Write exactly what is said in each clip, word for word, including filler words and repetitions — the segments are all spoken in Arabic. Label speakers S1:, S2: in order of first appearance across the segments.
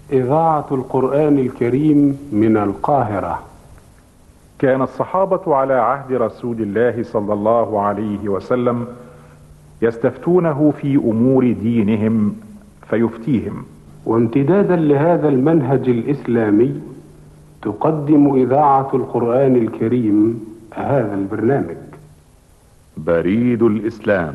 S1: إذاعة القرآن الكريم من القاهرة.
S2: كان الصحابة على عهد رسول الله صلى الله عليه وسلم يستفتونه في أمور دينهم فيفتيهم.
S1: وامتدادا لهذا المنهج الإسلامي تقدم إذاعة القرآن الكريم هذا البرنامج.
S2: بريد الإسلام،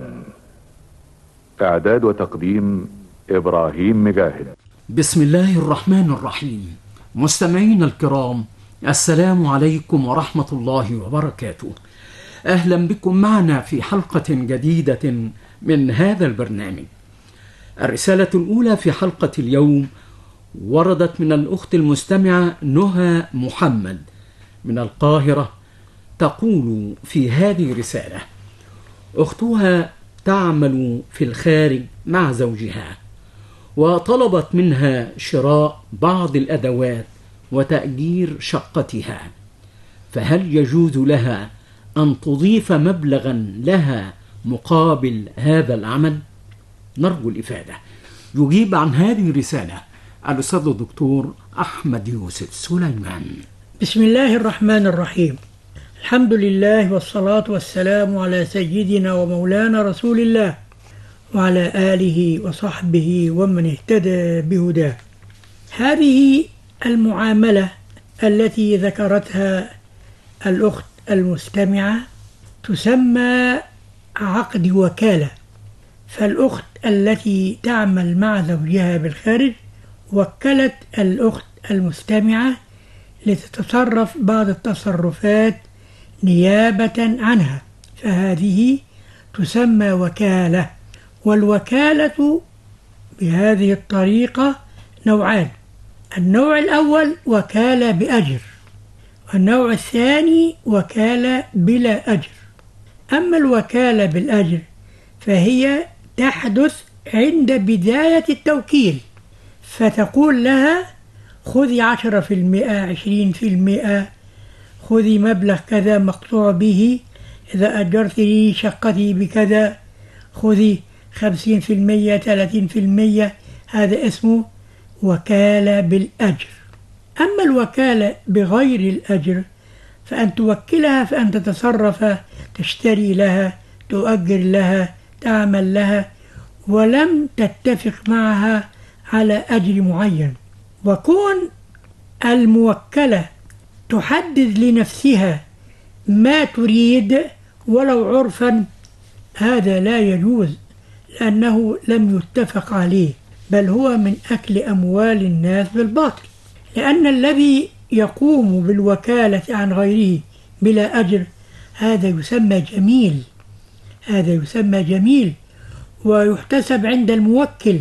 S2: إعداد وتقديم إبراهيم مجاهد.
S3: بسم الله الرحمن الرحيم. مستمعينا الكرام، السلام عليكم ورحمة الله وبركاته. أهلا بكم معنا في حلقة جديدة من هذا البرنامج. الرسالة الأولى في حلقة اليوم وردت من الأخت المستمعة نهى محمد من القاهرة، تقول في هذه الرسالة: أختها تعمل في الخارج مع زوجها، وطلبت منها شراء بعض الأدوات وتأجير شقتها، فهل يجوز لها أن تضيف مبلغا لها مقابل هذا العمل؟ نرجو الإفادة. يجيب عن هذه الرسالة الأستاذ الدكتور أحمد يوسف سليمان.
S4: بسم الله الرحمن الرحيم. الحمد لله والصلاة والسلام على سيدنا ومولانا رسول الله وعلى آله وصحبه ومن اهتدى بهداه. هذه المعاملة التي ذكرتها الأخت المستمعة تسمى عقد وكالة. فالأخت التي تعمل مع زوجها بالخارج وكلت الأخت المستمعة لتتصرف بعض التصرفات نيابة عنها، فهذه تسمى وكالة. والوكالة بهذه الطريقة نوعان: النوع الأول وكالة بأجر، والنوع الثاني وكالة بلا أجر. أما الوكالة بالأجر فهي تحدث عند بداية التوكيل، فتقول لها خذي عشرة في المئة، عشرين في المئة، خذي مبلغ كذا مقطوع به، إذا أجرت لي شقتي بكذا خذي خمسين في المية، ثلاثين في المية. هذا اسمه وكالة بالأجر. أما الوكالة بغير الأجر فأن توكلها فأن تتصرف، تشتري لها، تؤجر لها، تعمل لها، ولم تتفق معها على أجر معين. وكون الموكلة تحدد لنفسها ما تريد ولو عرفا، هذا لا يجوز، لأنه لم يتفق عليه، بل هو من أكل أموال الناس بالباطل. لأن الذي يقوم بالوكالة عن غيره بلا أجر هذا يسمى جميل، هذا يسمى جميل ويحتسب عند الموكل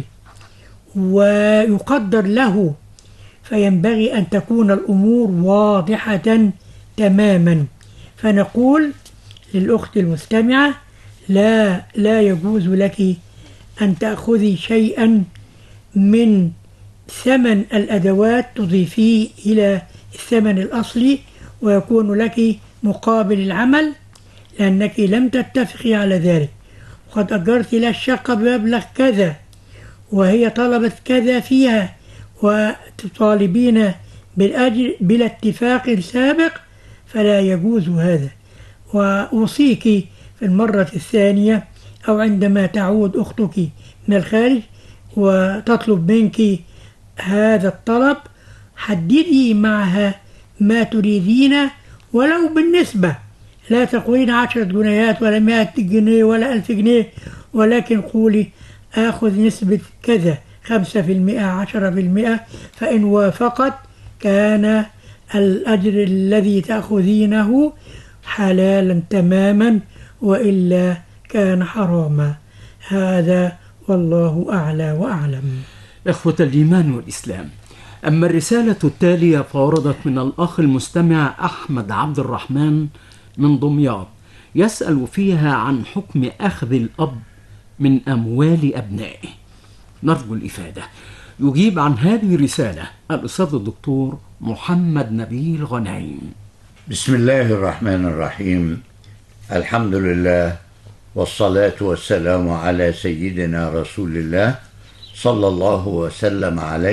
S4: ويقدر له. فينبغي أن تكون الأمور واضحة تماما. فنقول للأخت المستمعة: لا لا يجوز لك أن تأخذي شيئا من ثمن الأدوات تضيفيه إلى الثمن الأصلي ويكون لك مقابل العمل، لأنك لم تتفقي على ذلك. وقد أجرت لها الشقة بمبلغ كذا وهي طلبت كذا فيها، وتطالبين بالأجر بلا اتفاق سابق، فلا يجوز هذا. وأوصيك في المرة الثانية أو عندما تعود أختك من الخارج وتطلب منك هذا الطلب، حددي معها ما تريدين ولو بالنسبة. لا تقولين عشرة جنيهات ولا مائة جنيه ولا ألف جنيه، ولكن قولي آخذ نسبة كذا، خمسة في المئة، عشرة في المئة. فإن وافقت كان الأجر الذي تأخذينه حلالا تماما، وإلا كان حراما. هذا والله أعلى وأعلم.
S3: إخوة الإيمان والإسلام، أما الرسالة التالية فوردت من الأخ المستمع أحمد عبد الرحمن من دمياط، يسأل فيها عن حكم أخذ الأب من أموال أبنائه. نرجو الإفادة. يجيب عن هذه الرسالة الأستاذ الدكتور محمد نبيل غنايم.
S5: بسم الله الرحمن الرحيم. الحمد لله والصلاة والسلام على سيدنا رسول الله صلى الله وسلم عليه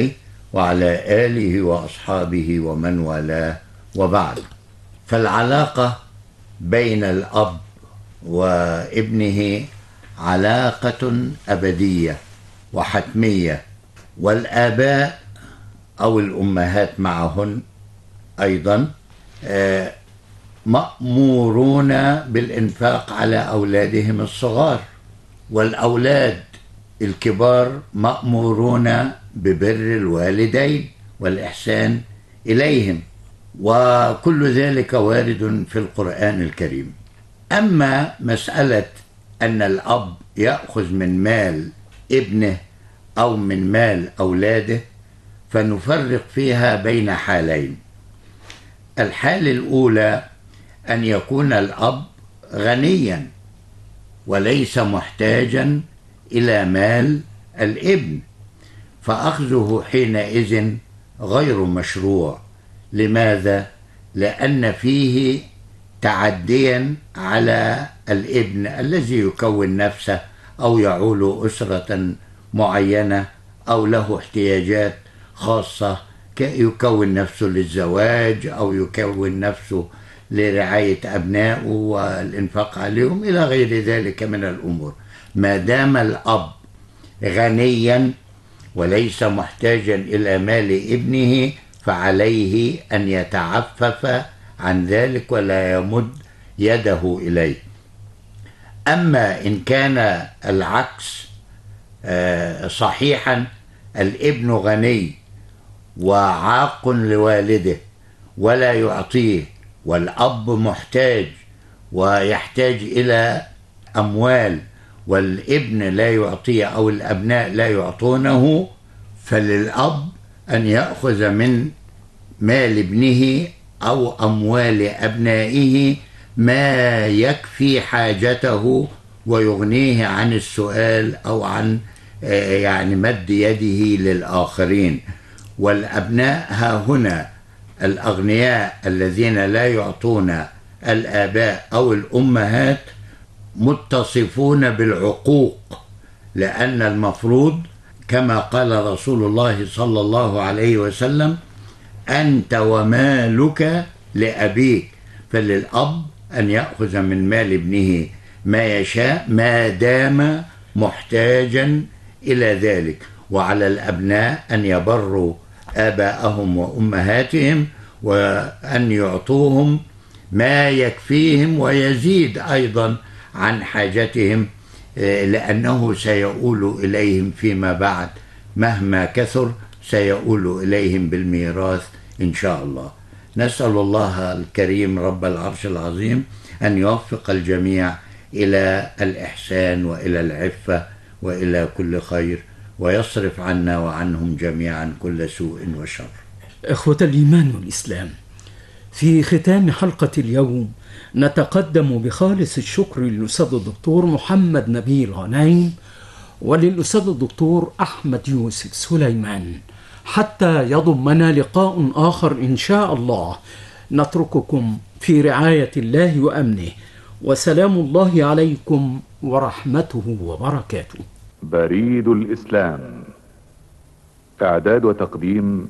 S5: وعلى آله وأصحابه ومن والاه، وبعد. فالعلاقة بين الأب وابنه علاقة أبدية وحتمية، والآباء أو الأمهات معهن أيضا مأمورون بالإنفاق على أولادهم الصغار، والأولاد الكبار مأمورون ببر الوالدين والإحسان إليهم، وكل ذلك وارد في القرآن الكريم. أما مسألة أن الأب يأخذ من مال ابنه أو من مال أولاده فنفرق فيها بين حالين. الحالة الأولى أن يكون الأب غنيا وليس محتاجا إلى مال الابن، فأخذه حينئذ غير مشروع. لماذا؟ لأن فيه تعديا على الابن الذي يكون نفسه أو يعول أسرة معينة أو له احتياجات خاصة، يكون نفسه للزواج أو يكون نفسه لرعاية أبنائه والإنفاق عليهم إلى غير ذلك من الأمور. ما دام الأب غنيا وليس محتاجا إلى مال ابنه فعليه أن يتعفف عن ذلك ولا يمد يده إليه. أما إن كان العكس صحيحا، الابن غني وعاق لوالده ولا يعطيه، والأب محتاج ويحتاج إلى أموال والابن لا يعطيه أو الأبناء لا يعطونه، فللأب أن يأخذ من مال ابنه أو أموال أبنائه ما يكفي حاجته ويغنيه عن السؤال أو عن يعني مد يده للآخرين. والأبناء ها هنا الأغنياء الذين لا يعطون الآباء أو الأمهات متصفون بالعقوق، لأن المفروض كما قال رسول الله صلى الله عليه وسلم: أنت ومالك لأبيك. فللأب أن يأخذ من مال ابنه ما يشاء ما دام محتاجا إلى ذلك، وعلى الأبناء أن يبروا آباءهم وأمهاتهم وأن يعطوهم ما يكفيهم ويزيد أيضا عن حاجتهم، لأنه سيؤول إليهم فيما بعد مهما كثر، سيؤول إليهم بالميراث إن شاء الله. نسأل الله الكريم رب العرش العظيم أن يوفق الجميع إلى الإحسان وإلى العفة وإلى كل خير، ويصرف عنا وعنهم جميعا كل سوء وشر.
S3: إخوة الإيمان والإسلام، في ختام حلقة اليوم نتقدم بخالص الشكر للأستاذ الدكتور محمد نبيل غنيم وللأستاذ الدكتور أحمد يوسف سليمان، حتى يضمنا لقاء آخر إن شاء الله. نترككم في رعاية الله وأمنه، وسلام الله عليكم ورحمته وبركاته.
S2: بريد الإسلام، إعداد وتقديم